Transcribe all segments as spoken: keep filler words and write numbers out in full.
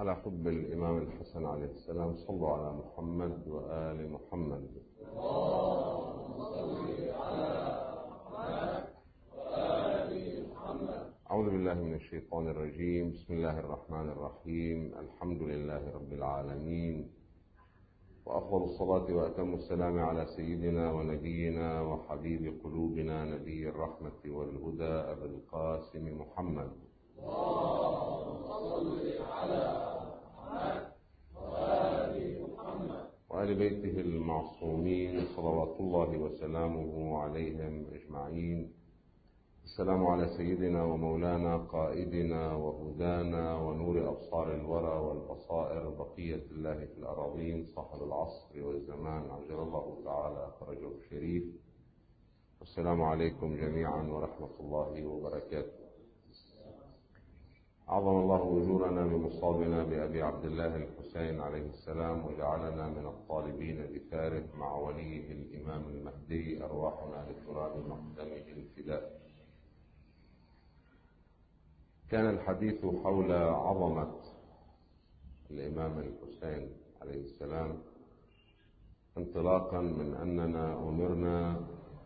على حب الإمام الحسن عليه السلام. صلوا على محمد وآل محمد. اللهم صل على محمد وآل محمد. أعوذ بالله من الشيطان الرجيم. بسم الله الرحمن الرحيم. الحمد لله رب العالمين، وأفضل الصلاة وأتم السلام على سيدنا ونبينا وحبيب قلوبنا نبي الرحمة والهدى أبي القاسم محمد. اللهم صل على محمد وآل محمد وآل بيته المعصومين صلوات الله وسلامه عليهم أجمعين. السلام على سيدنا ومولانا قائدنا وهدانا ونور أبصار الورى والبصائر بقية الله في الأراضين صاحب العصر والزمان عجل الله تعالى فرجه الشريف. والسلام عليكم جميعا ورحمة الله وبركاته. عظم الله أجورنا بمصابنا بأبي عبد الله الحسين عليه السلام، وجعلنا من الطالبين بثاره مع وليه الإمام المهدي أرواحنا لتراب مقدمه الفداء. كان الحديث حول عظمة الإمام الحسين عليه السلام، انطلاقا من أننا أمرنا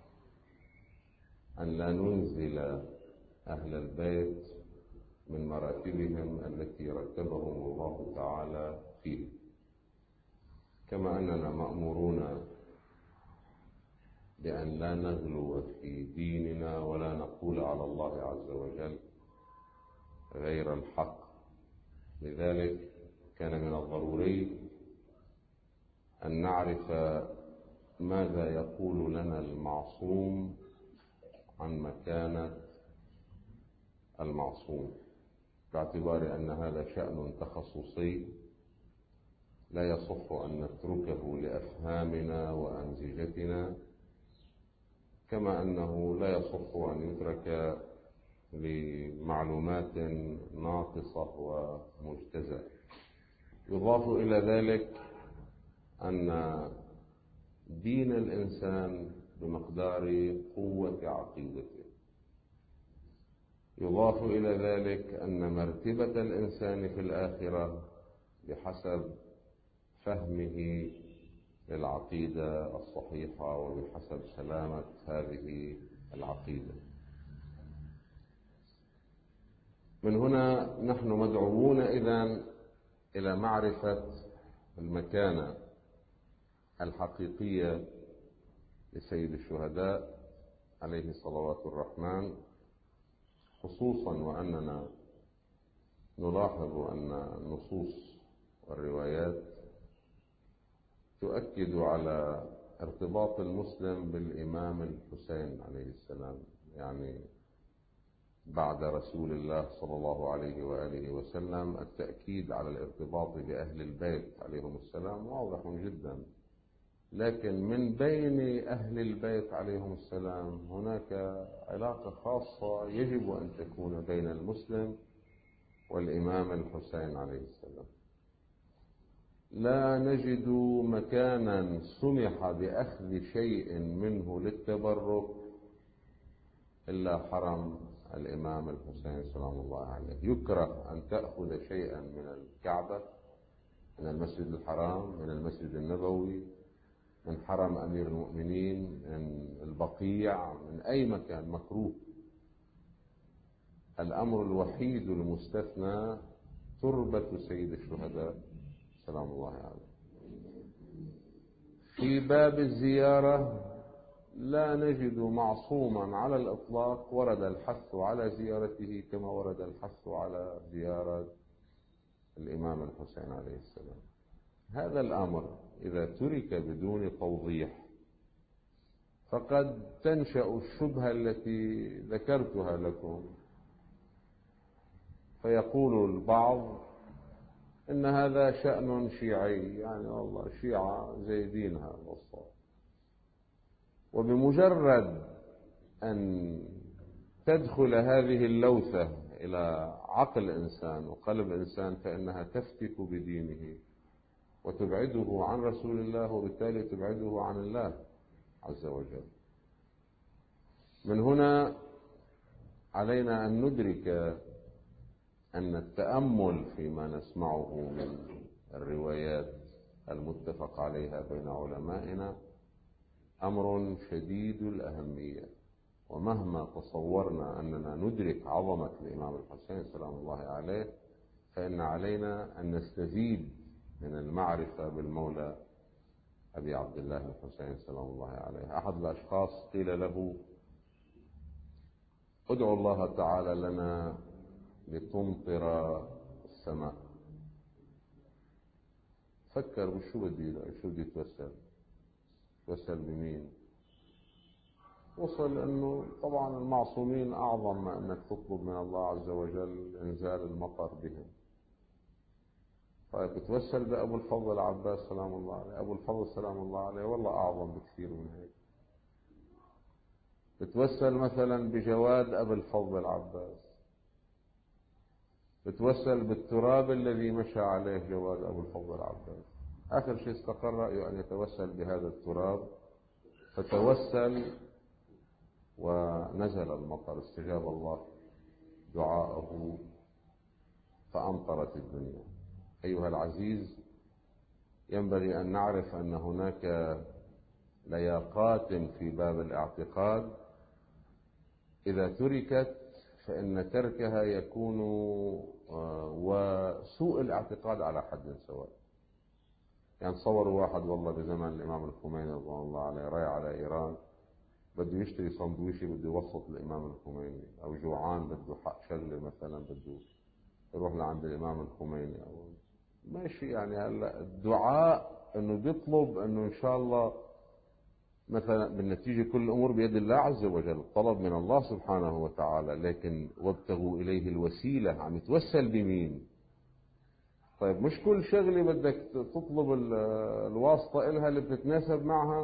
أن لا ننزل أهل البيت من مراتبهم التي رتبهم الله تعالى فيه، كما أننا مأمورون بأن لا نغلو في ديننا ولا نقول على الله عز وجل غير الحق. لذلك كان من الضروري أن نعرف ماذا يقول لنا المعصوم عن مكانة المعصوم، باعتبار أن هذا شأن تخصصي لا يصح أن نتركه لأفهامنا وأمزجتنا، كما أنه لا يصح أن يترك لمعلومات ناقصة ومجتزأة. يضاف إلى ذلك أن دين الإنسان بمقدار قوة عقيدته. يضاف إلى ذلك أن مرتبة الإنسان في الآخرة بحسب فهمه للعقيدة الصحيحة وبحسب سلامة هذه العقيدة. من هنا نحن مدعوون إذن إلى معرفة المكانة الحقيقية لسيد الشهداء عليه صلوات الرحمن، خصوصا وأننا نلاحظ أن النصوص والروايات تؤكد على ارتباط المسلم بالإمام الحسين عليه السلام، يعني بعد رسول الله صلى الله عليه وآله وسلم التأكيد على الارتباط بأهل البيت عليهم السلام واضح جدا، لكن من بين أهل البيت عليهم السلام هناك علاقة خاصة يجب أن تكون بين المسلم والإمام الحسين عليه السلام. لا نجد مكانا سمح بأخذ شيء منه للتبرك إلا حرم الإمام الحسين سلام الله عليه. يكره أن تأخذ شيئا من الكعبة، من المسجد الحرام، من المسجد النبوي، من حرم أمير المؤمنين، من البقيع، من أي مكان، مكروه. الأمر الوحيد المستثنى تربة سيد الشهداء سلام الله عليه. في باب الزيارة لا نجد معصوما على الإطلاق ورد الحث على زيارته كما ورد الحث على زيارة الإمام الحسين عليه السلام. هذا الأمر إذا ترك بدون توضيح فقد تنشأ الشبهة التي ذكرتها لكم، فيقول البعض إن هذا شأن شيعي، يعني والله الشيعة زايدين هذا الصوت. وبمجرد أن تدخل هذه اللوثة إلى عقل إنسان وقلب إنسان فإنها تفتك بدينه وتبعده عن رسول الله، وبالتالي تبعده عن الله عز وجل. من هنا علينا أن ندرك أن التأمل فيما نسمعه من الروايات المتفق عليها بين علمائنا أمر شديد الأهمية، ومهما تصورنا أننا ندرك عظمة الإمام الحسين سلام الله عليه فإن علينا أن نستزيد من المعرفة بالمولى أبي عبد الله الحسين سلام الله عليه. أحد الأشخاص قيل له: ادعو الله تعالى لنا لتمطر السماء. فكر وشو بدي شو بدي يتوسل يتوسل بمين؟ وصل أنه طبعا المعصومين أعظم ما أنك تطلب من الله عز وجل إنزال المطر بهم. طيب بتوسل بأبو الفضل العباس سلام الله عليه. أبو الفضل سلام الله عليه والله أعظم بكثير من هيك. بتوسل مثلا بجواد أبو الفضل العباس، بتوسل بالتراب الذي مشى عليه جواد أبو الفضل العباس. آخر شيء استقر رأيه أن يتوسل بهذا التراب، فتوسل ونزل المطر، استجاب الله دعاءه فأمطرت الدنيا. أيها العزيز، ينبغي أن نعرف أن هناك لياقات في باب الاعتقاد إذا تركت فإن تركها يكون وسوء الاعتقاد على حد سواء. يعني تصوروا واحد والله بزمن الإمام الخميني رضوان الله عليه رايح على إيران، بده يشتري سندويشة بده يوسط الإمام الخميني، أو جوعان بده حق شغلة مثلا بده يروح لعند الإمام الخميني أو ماشي. يعني هلا الدعاء إنه بيطلب إنه إن شاء الله مثلا بالنتيجة كل الأمور بيد الله عز وجل، الطلب من الله سبحانه وتعالى، لكن وابتغوا إليه الوسيلة، عم يتوسل بمين؟ طيب مش كل شغلة بدك تطلب الواسطة إلها اللي بتتناسب معها.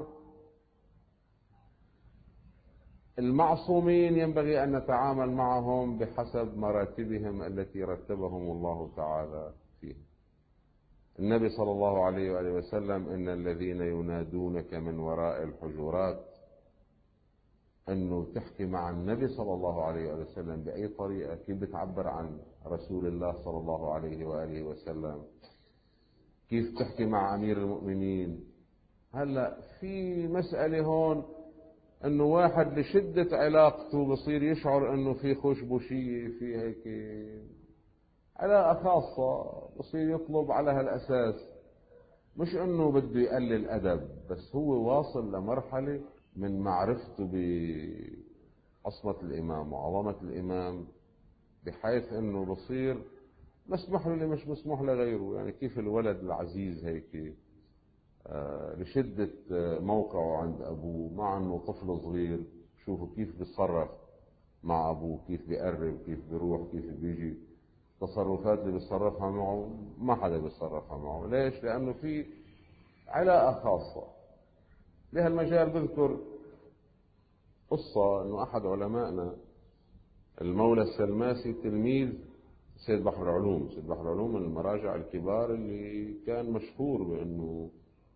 المعصومين ينبغي أن نتعامل معهم بحسب مراتبهم التي رتبهم الله تعالى فيها. النبي صلى الله عليه وآله وسلم: إن الذين ينادونك من وراء الحجرات، أنه تحكي مع النبي صلى الله عليه وآله وسلم بأي طريقة، كيف بتعبر عن رسول الله صلى الله عليه وآله وسلم، كيف تحكي مع أمير المؤمنين. هلأ في مسألة هون أنه واحد لشدة علاقته بصير يشعر أنه في خشبوشية، في هيك علاقة خاصة، بصير يطلب على هالأساس. مش أنه بده يقلل أدب، بس هو واصل لمرحلة من معرفته بعصمة الإمام وعظمة الإمام بحيث أنه بصير مسموح له اللي مش مسموح لغيره. يعني كيف الولد العزيز هيك آه لشدة آه موقعه عند أبوه، مع أنه طفل صغير، شوفوا كيف بيتصرف مع أبوه، كيف بيقرب، كيف بيروح، كيف بيجي. تصرفات اللي بيتصرفها معه ما حدا بيتصرفها معه. ليش؟ لأنه في علاقة خاصة. بهالمجال بذكر قصة أنه أحد علمائنا المولى السلماسي تلميذ سيد بحر العلوم. سيد بحر العلوم من المراجع الكبار اللي كان مشهور بأنه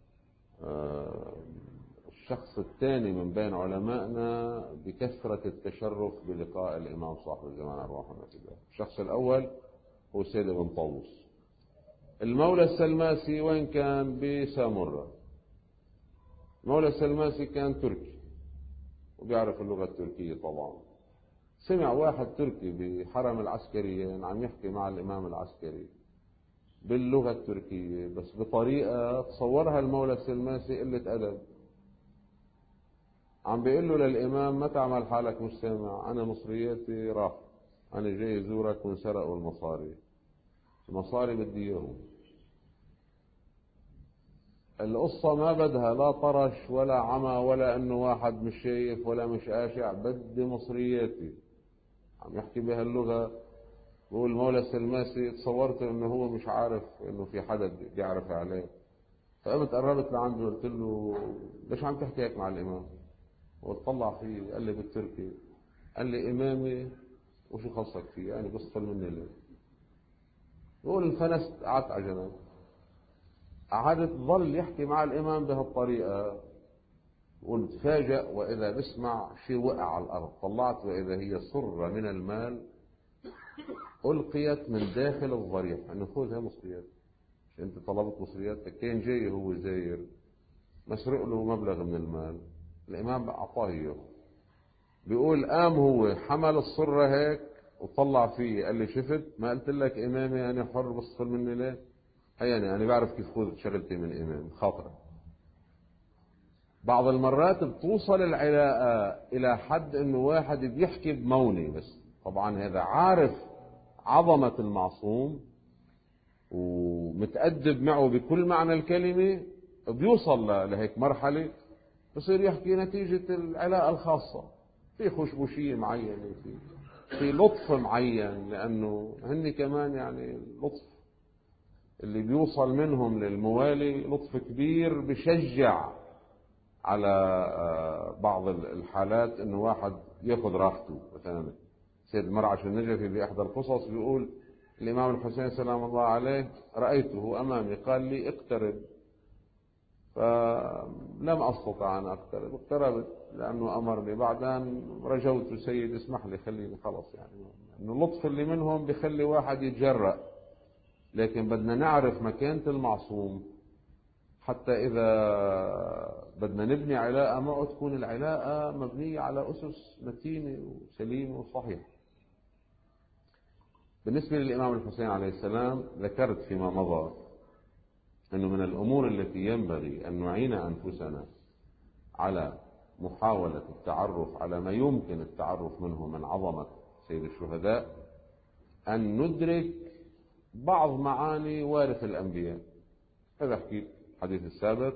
الشخص الثاني من بين علمائنا بكثرة التشرف بلقاء الإمام صاحب الزمان أرواح الله. الشخص الأول هو سيد ابن طاووس. المولى السلماسي وين كان؟ بسامرة. المولى السلماسي كان تركي وبيعرف اللغة التركية طبعا. سمع واحد تركي بحرم العسكريين عم يحكي مع الإمام العسكري باللغة التركية، بس بطريقة تصورها المولى السلماسي قلة أدب. عم بيقول له للإمام: ما تعمل حالك مش سامع، أنا مصرياتي راح، أنا جاي أزورك وانسرقوا المصاري، المصاري بدي إياهم. القصة ما بدها لا طرش ولا عمى ولا أنه واحد مش شايف ولا مش قاشع، بدي مصرياتي. عم يحكي بهاللغة. بقول المولى السلماسي تصورت أنه هو مش عارف أنه في حدا بيعرف عليه، فقمت قربت لعنده قلت له: ليش عم تحكي هيك مع الإمام؟ وطلع فيه قال لي بالتركي، قال لي: إمامي وشو خصك فيه؟ يعني بيصطل مني ليه؟ بقول انفنست، قعدت على جنب. قعدت ظل يحكي مع الإمام بهالطريقة. قلت فاجأ وإذا بسمع شيء وقع على الأرض. طلعت وإذا هي صرة من المال ألقيت من داخل الضريح، أنه خذها مصريات، مش أنت طلبت مصرياتك، كان جاي هو زاير مسروق له مبلغ من المال، الإمام أعطاه إياه. بيقول قام هو حمل الصرة هيك وطلع فيه، قال لي شفت ما قلت لك إمامي أنا حر بس تدخل مني ليه؟ يعني أنا بعرف كيف خذ شغلتي من إمام خاطرة. بعض المرات بتوصل العلاقة إلى حد إنه واحد بيحكي بموني بس، طبعا هذا عارف عظمة المعصوم ومتأدب معه بكل معنى الكلمة، بيوصل لهيك مرحلة بصير يحكي نتيجة العلاقة الخاصة، في خشبوشية معينة، في في لطف معين، لأنه هن كمان يعني اللطف اللي بيوصل منهم للموالي لطف كبير بشجع على بعض الحالات انه واحد ياخذ راحته. مثلا سيد المرعش النجفي باحدى القصص بيقول الامام الحسين سلام الله عليه رايته امامي قال لي اقترب، فلم استطع ان اقترب، اقتربت لانه امرني، بعدين رجوت سيد اسمح لي خليني خلص، يعني انه اللطف اللي منهم بيخلي واحد يتجرأ. لكن بدنا نعرف مكانة المعصوم حتى إذا بدنا نبني علاقة معه تكون العلاقة مبنية على أسس متينة وسليمة وصحيحة. بالنسبة للإمام الحسين عليه السلام ذكرت فيما مضى أنه من الأمور التي ينبغي أن نعين أنفسنا على محاولة التعرف على ما يمكن التعرف منه من عظمة سيد الشهداء أن ندرك بعض معاني وارث الأنبياء. هذا حكيت الحديث السابق،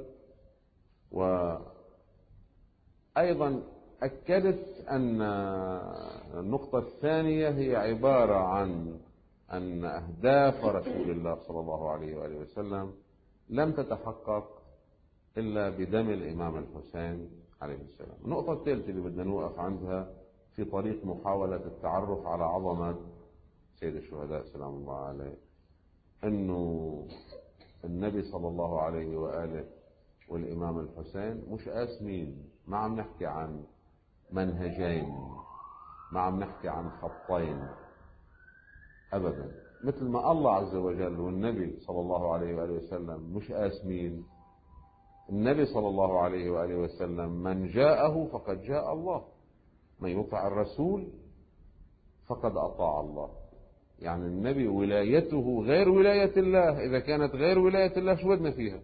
وأيضا أكدت أن النقطة الثانية هي عبارة عن أن أهداف رسول الله صلى الله عليه وآله وسلم لم تتحقق إلا بدم الإمام الحسين عليه السلام. النقطة الثالثة اللي بدنا نوقف عندها في طريق محاولة التعرف على عظمة سيد الشهداء سلام الله عليه، أنه النبي صلى الله عليه وآله والإمام الحسين مش قاسمين، ما عم نحكي عن منهجين، ما عم نحكي عن خطين أبدا، مثل ما الله عز وجل والنبي صلى الله عليه وآله وسلم مش قاسمين. النبي صلى الله عليه وآله وسلم من جاءه فقد جاء الله، من يطع الرسول فقد أطاع الله. يعني النبي ولايته غير ولاية الله، إذا كانت غير ولاية الله شو بدنا فيها؟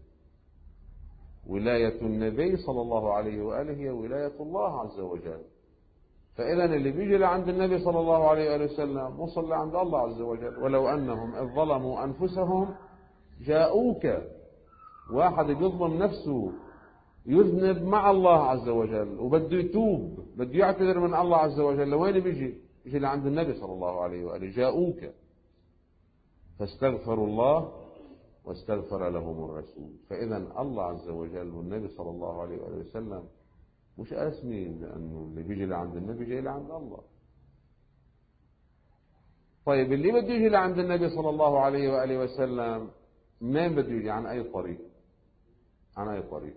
ولاية النبي صلى الله عليه وآله هي ولاية الله عز وجل. فإذا اللي بيجي لعند النبي صلى الله عليه وآله وسلم وصل لعند الله عز وجل. ولو أنهم إذ ظلموا أنفسهم جاءوك، واحد بيظلم نفسه يذنب مع الله عز وجل وبده يتوب، بده يعتذر من الله عز وجل، لوين بيجي؟ بيجي لعند النبي صلى الله عليه وآله. جاءوك فاستغفروا الله واستغفر لهم الرسول. فإذا الله عز وجل والنبي صلى الله عليه وآله وسلم مش قاسمين، لأنه اللي بيجي لعند النبي جاي لعند الله. طيب اللي بده يجي لعند النبي صلى الله عليه وآله وسلم مين بده يجي؟ عن أي طريق؟ عن أي طريق؟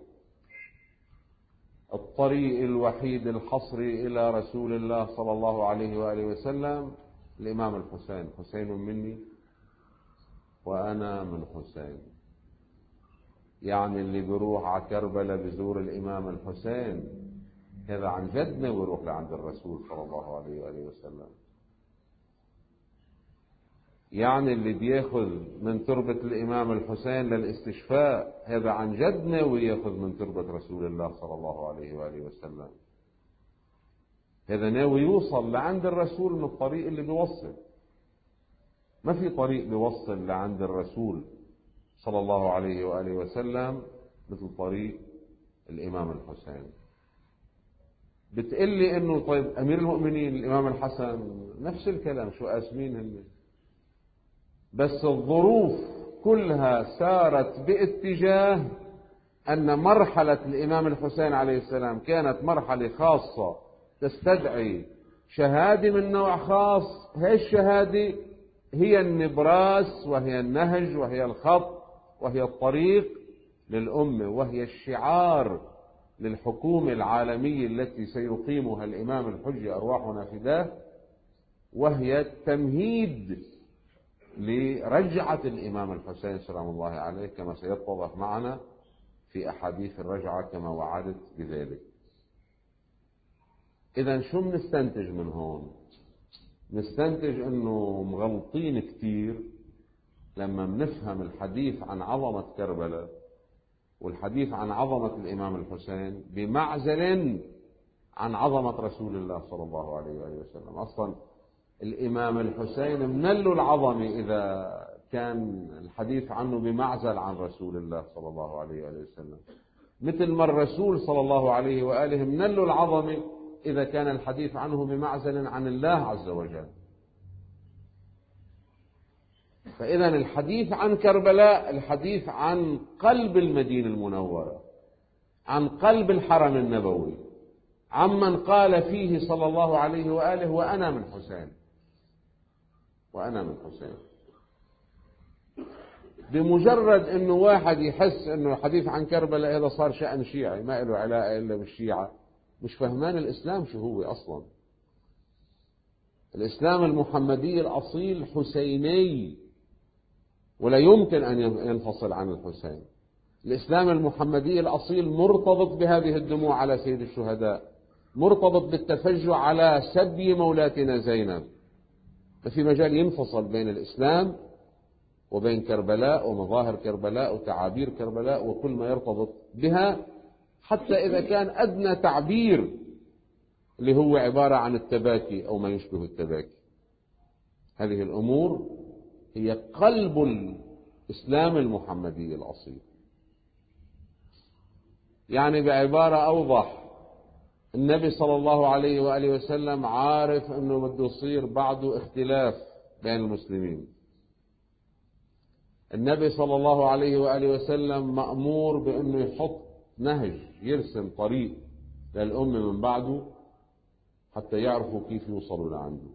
الطريق الوحيد الحصري إلى رسول الله صلى الله عليه وآله وسلم الإمام الحسين. حسين مني وأنا من حسين. يعني اللي بيروح على كربلاء بزور الإمام الحسين هذا عن جد ناوي يروح لعند الرسول صلى الله عليه وآله وسلم. يعني اللي بياخذ من تربة الإمام الحسين للاستشفاء هذا عن جد ناوي ياخذ من تربة رسول الله صلى الله عليه وآله وسلم. هذا ناوي يوصل لعند الرسول من الطريق اللي بيوصل. ما في طريق بيوصل لعند الرسول صلى الله عليه وآله وسلم مثل طريق الإمام الحسين. بتقلي إنه طيب أمير المؤمنين الإمام الحسن نفس الكلام، شو قاسمين هن؟ بس الظروف كلها سارت باتجاه أن مرحلة الإمام الحسين عليه السلام كانت مرحلة خاصة تستدعي شهادة من نوع خاص. هاي الشهادة هي النبراس وهي النهج وهي الخط وهي الطريق للأمة، وهي الشعار للحكومة العالمية التي سيقيمها الإمام الحجة أرواحنا فداه، وهي التمهيد لرجعة الإمام الحسين سلام الله عليه كما سيتضح معنا في أحاديث الرجعة كما وعدت بذلك. إذا شو بنستنتج من هون؟ نستنتج أنه مغلطين كتير لما بنفهم الحديث عن عظمة كربلاء والحديث عن عظمة الإمام الحسين بمعزل عن عظمة رسول الله صلى الله عليه وآله وسلم. أصلا الإمام الحسين منله العظمة إذا كان الحديث عنه بمعزل عن رسول الله صلى الله عليه وآله وسلم، مثل ما الرسول صلى الله عليه وآله منله العظمة إذا كان الحديث عنه بمعزل عن الله عز وجل. فإذا الحديث عن كربلاء الحديث عن قلب المدينة المنورة، عن قلب الحرم النبوي، عمن قال فيه صلى الله عليه وآله وأنا من حسين، وأنا من حسين. بمجرد أنه واحد يحس أنه الحديث عن كربلاء هذا صار شأن شيعي ما له علاقة إلا بالشيعة، مش فهمان الإسلام شو هو أصلا. الإسلام المحمدي الأصيل حسيني ولا يمكن أن ينفصل عن الحسين. الإسلام المحمدي الأصيل مرتبط بهذه الدموع على سيد الشهداء، مرتبط بالتفجع على سبي مولاتنا زينب. ما في مجال ينفصل بين الإسلام وبين كربلاء ومظاهر كربلاء وتعابير كربلاء وكل ما يرتبط بها، حتى إذا كان أدنى تعبير اللي هو عبارة عن التباكي أو ما يشبه التباكي. هذه الأمور هي قلب الإسلام المحمدي الأصيل. يعني بعبارة أوضح، النبي صلى الله عليه وآله وسلم عارف أنه بده يصير بعده اختلاف بين المسلمين. النبي صلى الله عليه وآله وسلم مأمور بأنه يحط نهج، يرسم طريق للأمة من بعده حتى يعرفوا كيف يوصلوا لعنده.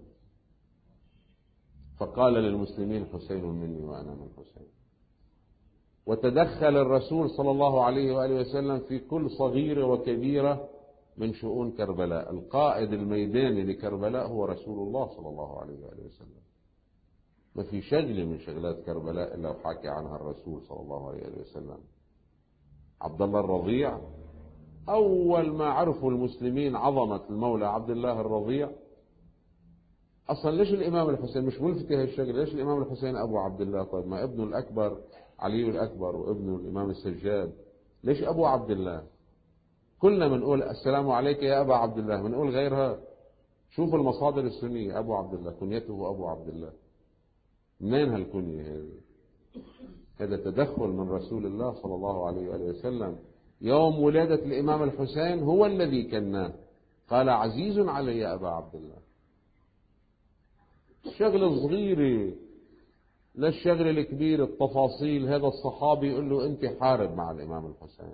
فقال للمسلمين حسين مني وأنا من حسين. وتدخل الرسول صلى الله عليه وآله وسلم في كل صغيرة وكبيرة من شؤون كربلاء. القائد الميداني لكربلاء هو رسول الله صلى الله عليه وآله وسلم. ما في شغلة من شغلات كربلاء إلا وحكى عنها الرسول صلى الله عليه وآله وسلم. عبد الله الرضيع، أول ما عرفوا المسلمين عظمة المولى عبد الله الرضيع، أصلا ليش الإمام الحسين مش ملفتة هالشغلة؟ ليش الإمام الحسين أبو عبد الله؟ طيب ما ابنه الأكبر علي الأكبر وابنه الإمام السجاد، ليش أبو عبد الله؟ كلنا بنقول السلام عليك يا أبا عبد الله، بنقول غيرها. شوف المصادر السنية أبو عبد الله، كنيته أبو عبد الله. منين هالكنية هذه؟ هذا تدخل من رسول الله صلى الله عليه وآله وسلم. يوم ولادة الإمام الحسين هو الذي كناه، قال عزيز علي يا أبا عبد الله. الشغل صغيرة لا الشغل الكبير، التفاصيل. هذا الصحابي يقول له أنت حارب مع الإمام الحسين.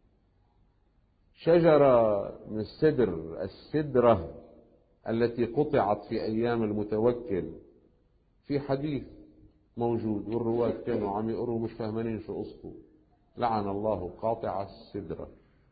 شجرة من السدر، السدرة التي قطعت في أيام المتوكل، في حديث موجود والرواة كانوا عم يقروا مش فاهمين شو قصته. لعن الله قاطع السدرة.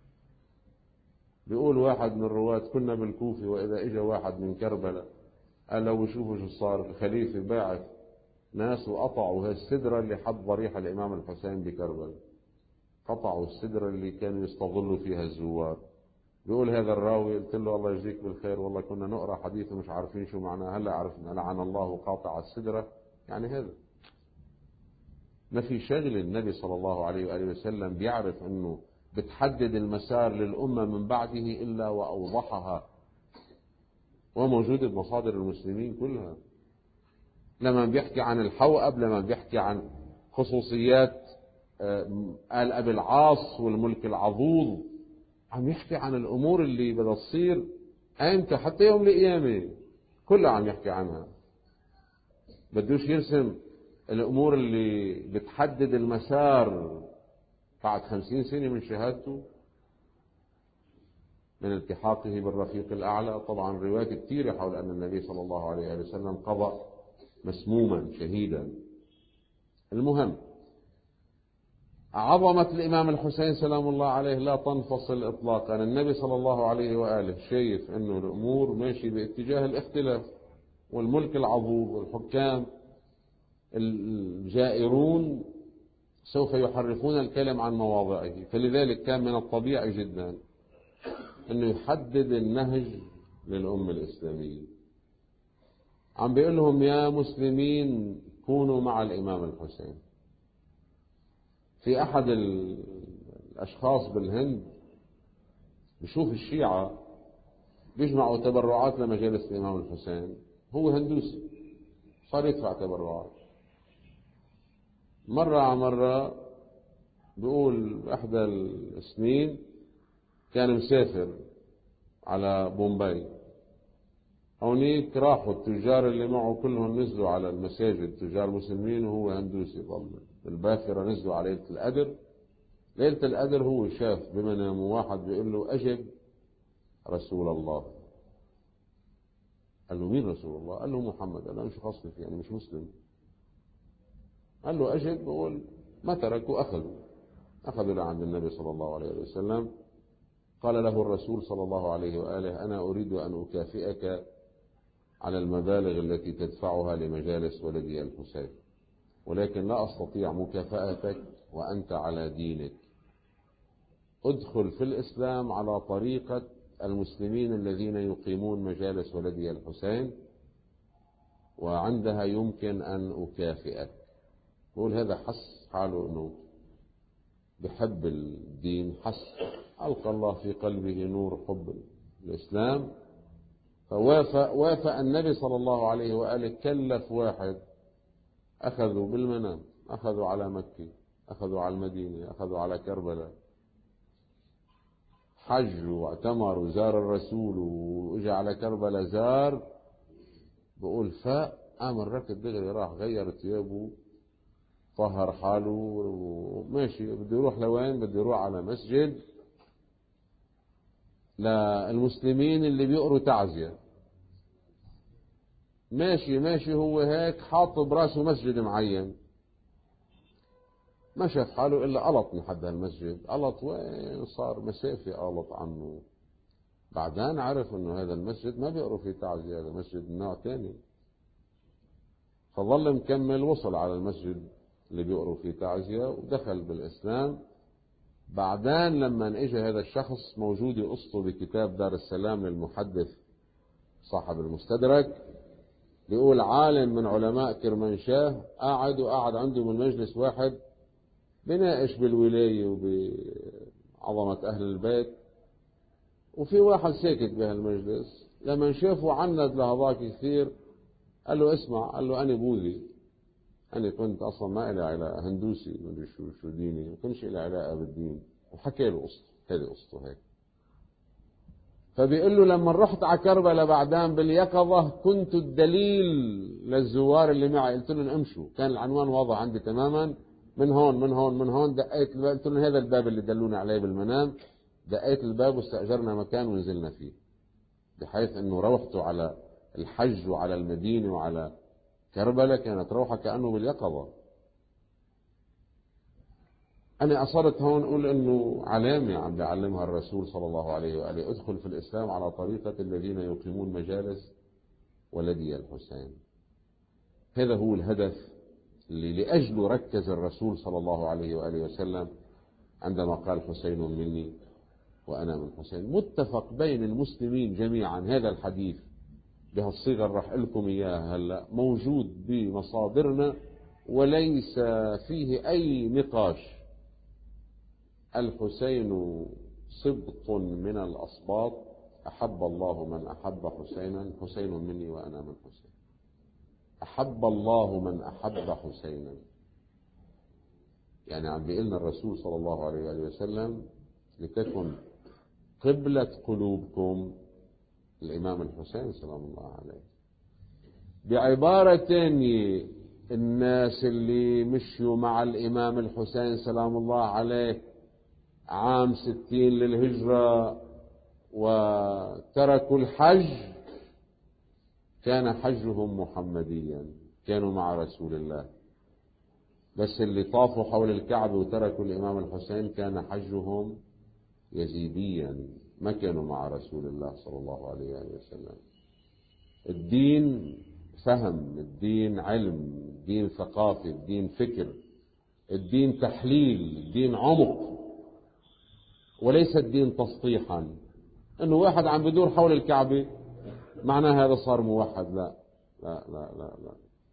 بيقول واحد من الرواة كنا بالكوفة وإذا إجا واحد من كربلاء قال لو شوفوا شو صار، الخليفة باعث ناس وقطعوا هالسدرة اللي حد ضريح الإمام الحسين بكربلاء. قطعوا السدرة اللي كانوا يستظلوا فيها الزوار. بيقول هذا الراوي قلت له الله يجزيك بالخير، والله كنا نقرأ حديث ومش عارفين شو معناه، هلا عرفنا لعن الله قاطع السدرة. يعني هذا ما في شغل. النبي صلى الله عليه وآله وسلم بيعرف أنه بتحدد المسار للأمة من بعده إلا وأوضحها، وموجودة بمصادر المسلمين كلها. لما بيحكي عن الحوأب، لما بيحكي عن خصوصيات آل أبي العاص والملك العضوض، عم يحكي عن الأمور اللي بدها تصير أيمتى حتى يوم القيامة، كلها عم يحكي عنها. بدوش يرسم الأمور اللي بتحدد المسار بعد خمسين سنة من شهادته، من التحاقه بالرفيق الأعلى. طبعا روايات كثيرة حول أن النبي صلى الله عليه وسلم قضى مسموما شهيدا. المهم، عظمة الإمام الحسين سلام الله عليه لا تنفصل إطلاقا. النبي صلى الله عليه وآله شايف أنه الأمور ماشي باتجاه الاختلاف، والملك العضوض والحكام الجائرون سوف يحرفون الكلم عن مواضعه، فلذلك كان من الطبيعي جدا أنه يحدد النهج للأمة الإسلامية. عم بيقول لهم يا مسلمين كونوا مع الإمام الحسين. في أحد الأشخاص بالهند بشوف الشيعة بيجمعوا تبرعات لمجالس الإمام الحسين، هو هندوسي صار يدفع تبرعات. مرة على مرة بيقول إحدى السنين كان مسافر على بومباي، هونيك راحوا التجار اللي معه كلهم نزلوا على المساجد، تجار مسلمين، وهو هندوسي ضل الباخرة نزلوا على ليلة القدر. ليلة القدر هو شاف بمنامه واحد بيقول له أجب رسول الله. قال له مين رسول الله؟ قال له محمد. قال له مش خاصني فيه، يعني مش مسلم. قال له أجب. بقول ما تركوا، أخذوا أخذوا لعند النبي صلى الله عليه وسلم. قال له الرسول صلى الله عليه وآله أنا أريد أن أكافئك على المبالغ التي تدفعها لمجالس ولدي الحسين، ولكن لا أستطيع مكافأتك وأنت على دينك. ادخل في الإسلام على طريقة المسلمين الذين يقيمون مجالس ولدي الحسين، وعندها يمكن أن أكافئك. يقول هذا حس حاله أنه بحب الدين، حس ألقى الله في قلبه نور حب الإسلام، فوافق وافق النبي صلى الله عليه وآله. كلف واحد، أخذوا بالمنام، أخذوا على مكة، أخذوا على المدينة، أخذوا على كربلاء، حج واعتمر وزار الرسول وإجا على كربلاء زار. بقول فاق قام الركض دغري راح غير ثيابه، طهر حاله وماشي بده يروح لوين؟ بده يروح على مسجد للمسلمين اللي بيقروا تعزية. ماشي ماشي هو هيك حاط براسه مسجد معين، ما شاف حاله إلا قلط من حد هالمسجد. قلط وين؟ صار مسافة قلط عنه. بعدين عرف إنه هذا المسجد ما بيقروا فيه تعزية، هذا مسجد من نوع ثاني. فظل مكمل، وصل على المسجد اللي بيقروا فيه تعزية ودخل بالإسلام. بعدين لما اجى هذا الشخص، موجودة قصته بكتاب دار السلام للمحدث صاحب المستدرك، بيقول عالم من علماء كرمانشاه قاعد وقاعد عنده من مجلس واحد بناقش بالولاية وبعظمة أهل البيت، وفي واحد ساكت بهالمجلس. لما شافه عند لهذاك كثير قال له اسمع، قال له أنا بوذي، أنا كنت أصلا ما إلي علاقة، هندوسي مدري شو شو ديني، ما كنش إلي علاقة بالدين. وحكى له قصته، هذه قصته هيك. فبيقول له لما رحت على كربلاء بعدين باليقظة كنت الدليل للزوار اللي معي، قلت لهم امشوا، كان العنوان واضح عندي تماما، من هون من هون من هون. دقيت الباب، قلت لهم هذا الباب اللي دلوني عليه بالمنام. دقيت الباب واستأجرنا مكان ونزلنا فيه، بحيث انه روحته على الحج وعلى المدينة وعلى كربلاء كانت روحة كأنه باليقظة. أنا أصرت هون أقول إنه علامة عم بيعلمها الرسول صلى الله عليه وآله، ادخل في الإسلام على طريقة الذين يقيمون مجالس ولدي الحسين. هذا هو الهدف اللي لأجله ركز الرسول صلى الله عليه وآله وسلم عندما قال حسين مني وأنا من حسين. متفق بين المسلمين جميعا. هذا الحديث بهالصيغة اللي راح لكم إياها هلا موجود بمصادرنا وليس فيه أي نقاش. الحسين سبط من الأسباط، أحب الله من أحب حسينا، حسين مني وأنا من حسين. أحب الله من أحب حسينا، يعني عم بيقلنا الرسول صلى الله عليه وآله وسلم لتكن قبلة قلوبكم الإمام الحسين سلام الله عليه. بعبارة تانية، الناس اللي مشوا مع الإمام الحسين سلام الله عليه عام ستين للهجرة وتركوا الحج كان حجهم محمديا، كانوا مع رسول الله. بس اللي طافوا حول الكعبة وتركوا الإمام الحسين كان حجهم يزيديا، ما كانوا مع رسول الله صلى الله عليه وسلم. الدين فهم، الدين علم، الدين ثقافة، الدين فكر، الدين تحليل، الدين عمق، وليس الدين تسطيحا. انه واحد عم بدور حول الكعبة معناه هذا صار موحد. لا لا لا لا, لا.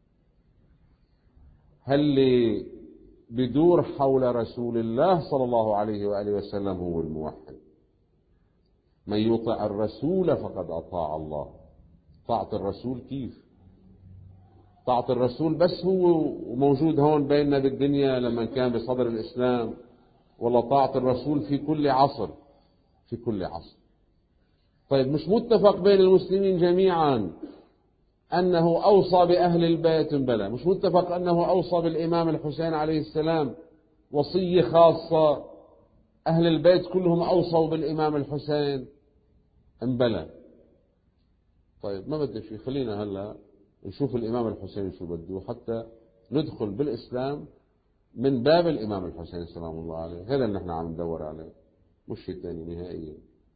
هل اللي بدور حول رسول الله صلى الله عليه وآله وسلم هو الموحد. من يطع الرسول فقد أطاع الله. طاعة الرسول كيف؟ طاعة الرسول بس هو موجود هون بيننا بالدنيا لما كان بصدر الإسلام، ولا طاعة الرسول في كل عصر؟ في كل عصر. طيب مش متفق بين المسلمين جميعا أنه أوصى بأهل البيت؟ بلى. مش متفق أنه أوصى بالإمام الحسين عليه السلام وصية خاصة؟ أهل البيت كلهم أوصوا بالإمام الحسين؟ بلى. طيب ما بدي شيء، خلينا هلا نشوف الإمام الحسين شو بده حتى ندخل بالإسلام من باب الإمام الحسين سلام الله عليه. هذا اللي نحن عم ندور عليه، مش شيء ثاني نهائيا.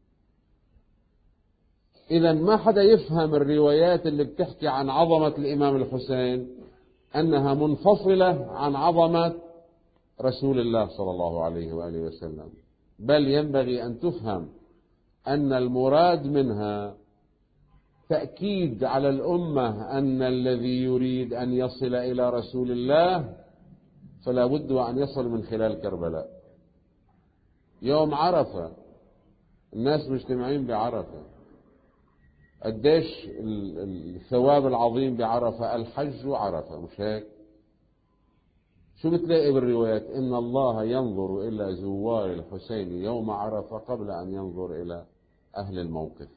إذا ما حدا يفهم الروايات اللي بتحكي عن عظمة الإمام الحسين أنها منفصلة عن عظمة رسول الله صلى الله عليه وآله وسلم، بل ينبغي أن تفهم أن المراد منها تأكيد على الأمة أن الذي يريد أن يصل إلى رسول الله فلا بد أن يصل من خلال كربلاء. يوم عرفة الناس مجتمعين بعرفة، قديش الثواب العظيم بعرفة، الحج وعرفة، مش هيك؟ شو بتلاقي بالروايات؟ إن الله ينظر إلى زوار الحسين يوم عرفة قبل أن ينظر إلى أهل الموقف.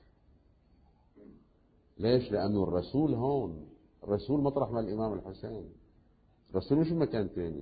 ليش؟ لأنه الرسول هون، الرسول مطرح ما الإمام الحسين، الرسول مش مكان تاني.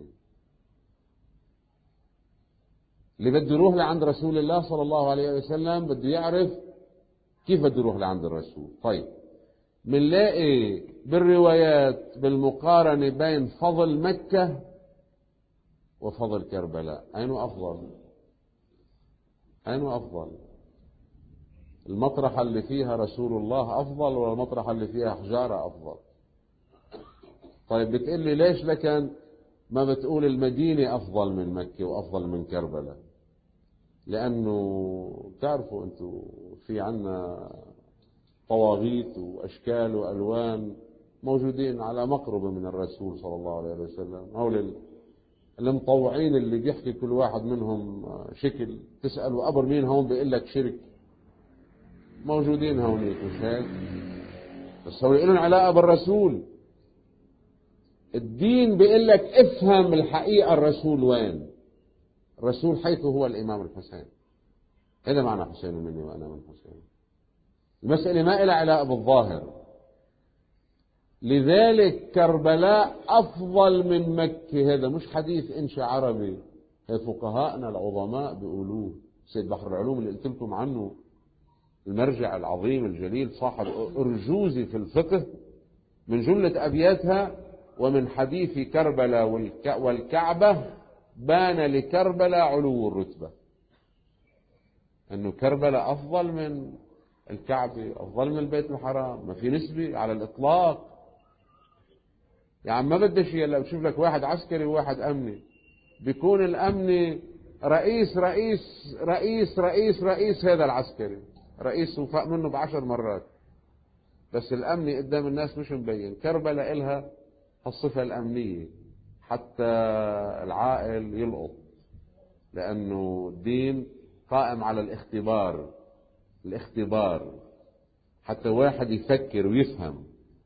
اللي بده يروح لعند رسول الله صلى الله عليه وسلم بده يعرف كيف بده يروح لعند الرسول. طيب منلاقي بالروايات بالمقارنة بين فضل مكة وفضل كربلاء، أين أفضل؟ أين أفضل؟ المطرحة اللي فيها رسول الله أفضل ولا المطرحة اللي فيها حجارة أفضل؟ طيب بتقول لي ليش لكن ما بتقول المدينة أفضل من مكة وأفضل من كربلاء؟ لأنه بتعرفوا أنتوا في عنا طواغيت وأشكال وألوان موجودين على مقربة من الرسول صلى الله عليه وسلم. هؤلاء المطوعين اللي بيحكي كل واحد منهم شكل، تسألوا أبر مين هون بيقول لك شرك، موجودين هونيك، مش هيك؟ بس هو لهم علاقة بالرسول. الدين بيقول لك افهم الحقيقة، الرسول وين؟ الرسول حيث هو الإمام الحسين. هذا معنى حسين مني وأنا من حسين. المسألة ما إلها علاقة بالظاهر. لذلك كربلاء أفضل من مكة. هذا مش حديث إنشاء عربي، هذا فقهاءنا العظماء بيقولوه. سيد بحر العلوم اللي قلت لكم عنه، المرجع العظيم الجليل صاحب أرجوزي في الفقه، من جملة أبياتها: ومن حديث كربلاء والكعبة بان لكربلاء علو الرتبة. أنه كربلاء أفضل من الكعبة، أفضل من البيت الحرام، ما في نسبة على الإطلاق. يعني ما بدي شيء. هلا بشوف لك واحد عسكري وواحد أمني، بيكون الأمني رئيس رئيس رئيس رئيس رئيس هذا العسكري رئيس وفاق منه بعشر مرات، بس الأمني قدام الناس مش مبين. كربلاء إلها الصفة الأمنية حتى العائل يلقط، لأنه الدين قائم على الاختبار. الاختبار حتى واحد يفكر ويفهم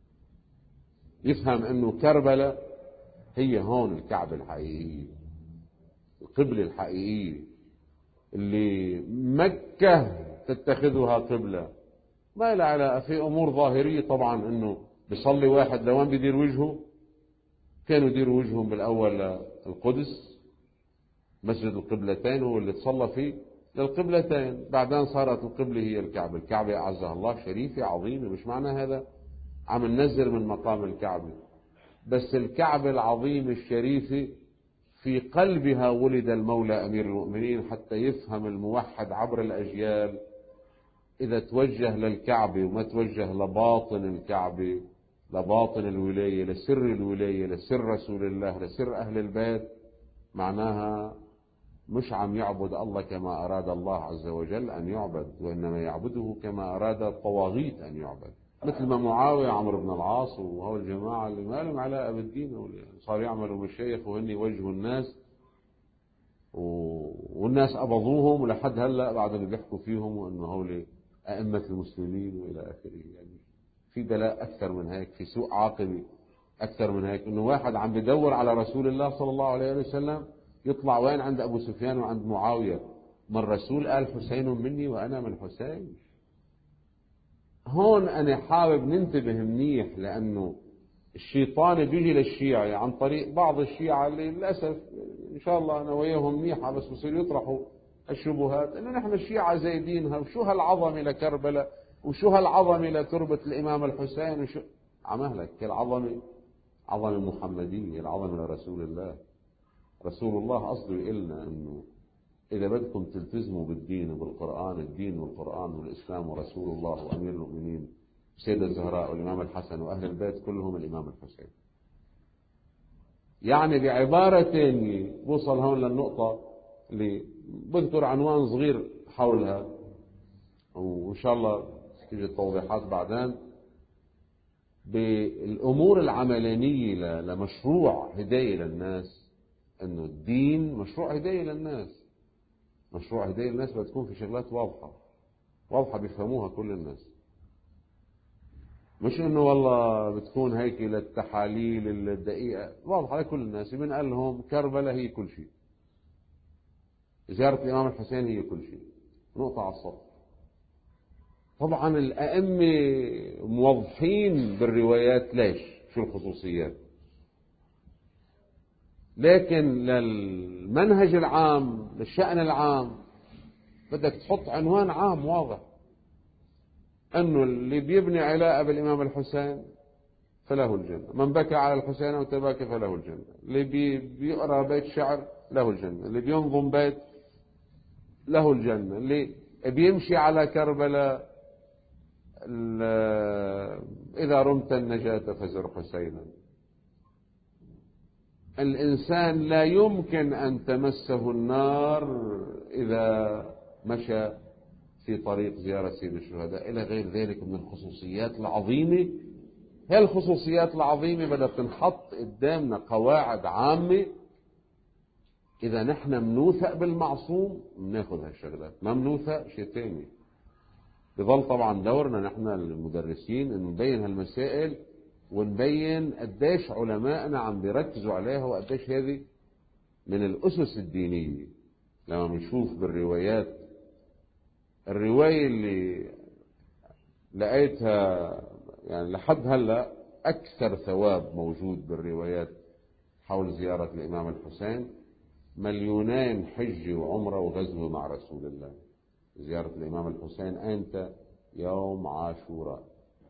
يفهم أنه كربلاء هي هون الكعبة الحقيقية، القبلة الحقيقية اللي مكة تتخذها قبلة. ما لها علاقة في أمور ظاهرية طبعا، أنه بيصلي واحد لوين بيدير وجهه؟ كانوا يديروا وجههم بالأول للقدس، مسجد القبلتين هو اللي تصلى فيه للقبلتين، بعدين صارت القبلة هي الكعبة. الكعبة أعزها الله شريفة عظيمة، مش معنى هذا عم ننزل من مقام الكعبة، بس الكعبة العظيمة الشريفة في قلبها ولد المولى أمير المؤمنين، حتى يفهم الموحد عبر الأجيال إذا توجه للكعبة وما توجه لباطن الكعبة لباطن الولاية، لسر الولاية، لسر رسول الله، لسر أهل البيت، معناها مش عم يعبد الله كما أراد الله عز وجل أن يعبد، وإنما يعبده كما أراد الطواغيت أن يعبد، مثل ما معاوية عمرو بن العاص وهو الجماعة اللي ما لهم علاقة بالدين، صاروا يعملوا مشايخ وهن يوجهوا الناس والناس قبضوهم، ولحد هلا بعدهم بيحكوا فيهم وانه هول ائمه المسلمين والى اخره. يعني في بلاء اكثر من هيك، في سوء عاقبه اكثر من هيك، انه واحد عم بدور على رسول الله صلى الله عليه وسلم يطلع وين؟ عند ابو سفيان وعند معاويه. ما الرسول قال حسين مني وانا من حسين. هون انا حابب ننتبه منيح، لانه الشيطان بيجي للشيعي عن طريق بعض الشيعة اللي للأسف إن شاء الله أنا وياهم منيحة، بس بصير يطرحوا الشبهات إنه نحن الشيعة زايدينها، وشو هالعظمة لكربلاء، وشو هالعظمة لتربة الإمام الحسين، وشو عمهلك العظمة عظمة محمدية، العظمة لرسول الله. رسول الله قصده يقلنا إنه إذا بدكم تلتزموا بالدين وبالقرآن، الدين والقرآن والإسلام ورسول الله وأمير المؤمنين سيدة الزهراء والإمام الحسن وأهل البيت كلهم الإمام الحسين. يعني بعبارة ثانية بوصل هون للنقطة اللي بذكر عنوان صغير حولها، وإن شاء الله تيجي التوضيحات بعدين، بالأمور العملانية لمشروع هداية للناس. إنه الدين مشروع هداية للناس، مشروع هداية للناس بتكون في شغلات واضحة واضحة بيفهموها كل الناس، مش انه والله بتكون هيك للتحاليل الدقيقة واضحة لكل الناس. من قال لهم كربلاء هي كل شيء، زيارة الإمام الحسين هي كل شيء، نقطة على السطر. طبعا الأئمة موضحين بالروايات ليش، شو الخصوصيات، لكن للمنهج العام، للشأن العام، بدك تحط عنوان عام واضح، أنه اللي بيبني علاقة بالإمام الحسين فله الجنة، من بكى على الحسين أو تباكى فله الجنة، اللي بي بيقرأ بيت شعر له الجنة، اللي بينظم بيت له الجنة، اللي بيمشي على كربلاء إذا رمت النجاة فزر حسينا. الإنسان لا يمكن أن تمسه النار إذا مشى في طريق زيارة سيد الشهداء، إلى غير ذلك من الخصوصيات العظيمة. هي الخصوصيات العظيمة بدها تنحط قدامنا قواعد عامة، إذا نحن منوثق بالمعصوم بناخذ هالشغلات، ما منوثق شيء ثاني. بظل طبعا دورنا نحن المدرسين إن نبين هالمسائل، ونبين قديش علمائنا عم بيركزوا عليها، وقديش هذه من الأسس الدينية. لما بنشوف بالروايات، الرواية اللي لقيتها يعني لحد هلا أكثر ثواب موجود بالروايات حول زيارة الإمام الحسين، مليونين حجة وعمرة وغزوة مع رسول الله. زيارة الإمام الحسين أنت يوم عاشوراء.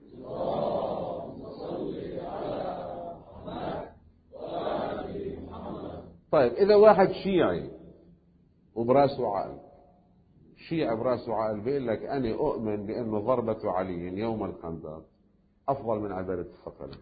طيب إذا واحد شيعي وبراسه عقل، شيعي براسه عقل بيقول لك أنا أؤمن بأنه ضربة علي يوم الخندق أفضل من عبادة الثقلين.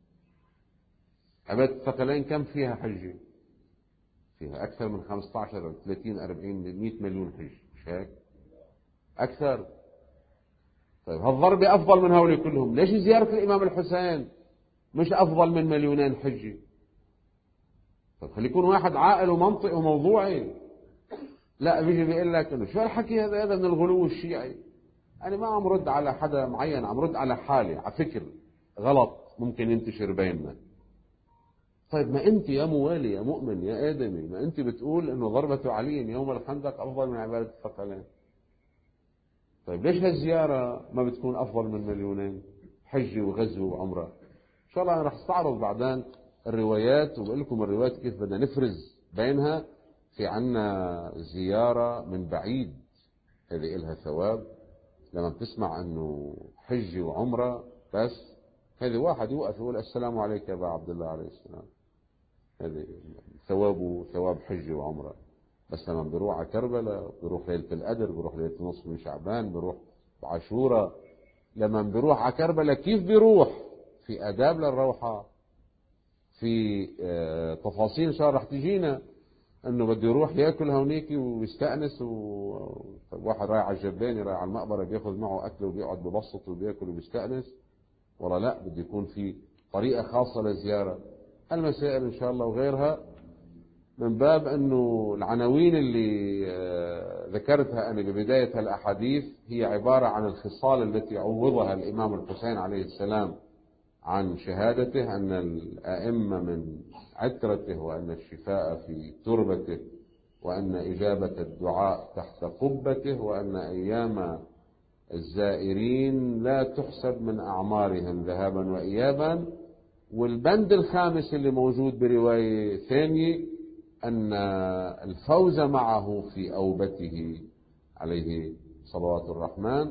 عبادة الثقلين كم فيها حجة؟ فيها أكثر من خمسة عشر ثلاثين أربعين مئة مليون حج، مش هيك؟ أكثر. طيب هالضربة أفضل من هؤلاء كلهم، ليش زيارة الإمام الحسين مش أفضل من مليونين حجة؟ طيب خلي يكون واحد عاقل ومنطقي وموضوعي. لا بيجي بيقول لك إنه شو هالحكي هذا، هذا من الغلو الشيعي. أنا ما عم رد على حدا معين، عم رد على حالي، على فكر غلط ممكن ينتشر بيننا. طيب ما أنت يا موالي يا مؤمن يا آدمي، ما أنت بتقول إنه ضربة علي يوم الخندق أفضل من عبادة الثقلين. طيب ليش هالزيارة ما بتكون أفضل من مليونين حج وغزو وعمرة؟ إن شاء الله أنا رح استعرض بعدين الروايات وبقول لكم الروايات كيف بدنا نفرز بينها. في عنا زيارة من بعيد هذه إلها ثواب، لما بتسمع أنه حج وعمرة بس، هذه واحد يوقف يقول السلام عليك يا أبا عبد الله عليه السلام، هذه ثوابه ثواب حج وعمرة. بس لما بيروح على كربلاء، بيروح ليلة القدر، بيروح ليلة نصف من شعبان، بيروح بعاشوراء، لما بيروح على كربلاء كيف بيروح؟ في آداب للروحة، في تفاصيل إن شاء الله رح تجينا، انه بده يروح ياكل هونيك ويستأنس، وواحد رايح على الجباني رايح على المقبرة بياخذ معه اكل وبيقعد ببسط وبياكل وبيستأنس، ولا لا بده يكون في طريقة خاصة للزيارة. المسائل ان شاء الله وغيرها، من باب انه العناوين اللي ذكرتها انا ببداية الاحاديث هي عبارة عن الخصال التي عوضها الامام الحسين عليه السلام عن شهادته أن الأئمة من عترته، وأن الشفاء في تربته، وأن إجابة الدعاء تحت قبته، وأن أيام الزائرين لا تحسب من أعمارهم ذهابا وإيابا. والبند الخامس اللي موجود برواية ثانية أن الفوز معه في أوبته عليه صلوات الرحمن.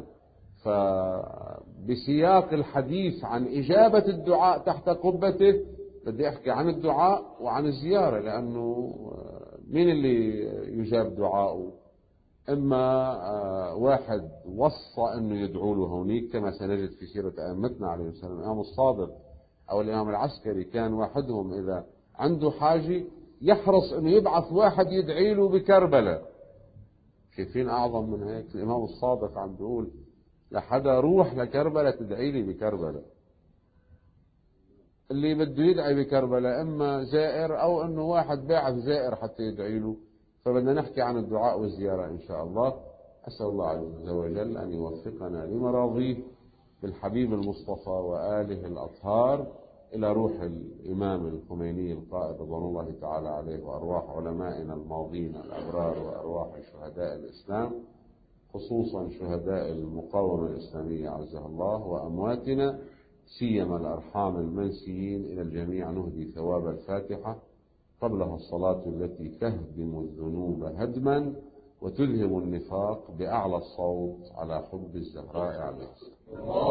فبسياق الحديث عن إجابة الدعاء تحت قبته بدي أحكي عن الدعاء وعن الزيارة، لأنه مين اللي يجاب دعاءه؟ إما واحد وصى أنه يدعو له هونيك كما سنجد في سيرة أئمتنا عليه السلام، الإمام الصادق أو الإمام العسكري كان واحدهم إذا عنده حاجة يحرص أنه يبعث واحد يدعي له بكربلاء. شايفين أعظم من هيك؟ الإمام الصادق عم بيقول لحدا روح لكربلاء تدعي لي بكربلاء. اللي بده يدعي بكربلاء إما زائر أو أنه واحد باعث زائر حتى يدعي له. فبدنا نحكي عن الدعاء والزيارة إن شاء الله. أسأل الله عز وجل أن يوفقنا لمراضيه بالحبيب المصطفى وآله الأطهار، إلى روح الإمام الخميني القائد رضوان الله تعالى عليه، وأرواح علمائنا الماضين الأبرار، وأرواح شهداء الإسلام خصوصا شهداء المقاومة الإسلامية عزها الله، وأمواتنا سيما الأرحام المنسيين. إلى الجميع نهدي ثواب الفاتحة قبلها الصلاة التي تهدم الذنوب هدما وتذهب النفاق بأعلى الصوت على حب الزهراء عليه السلام.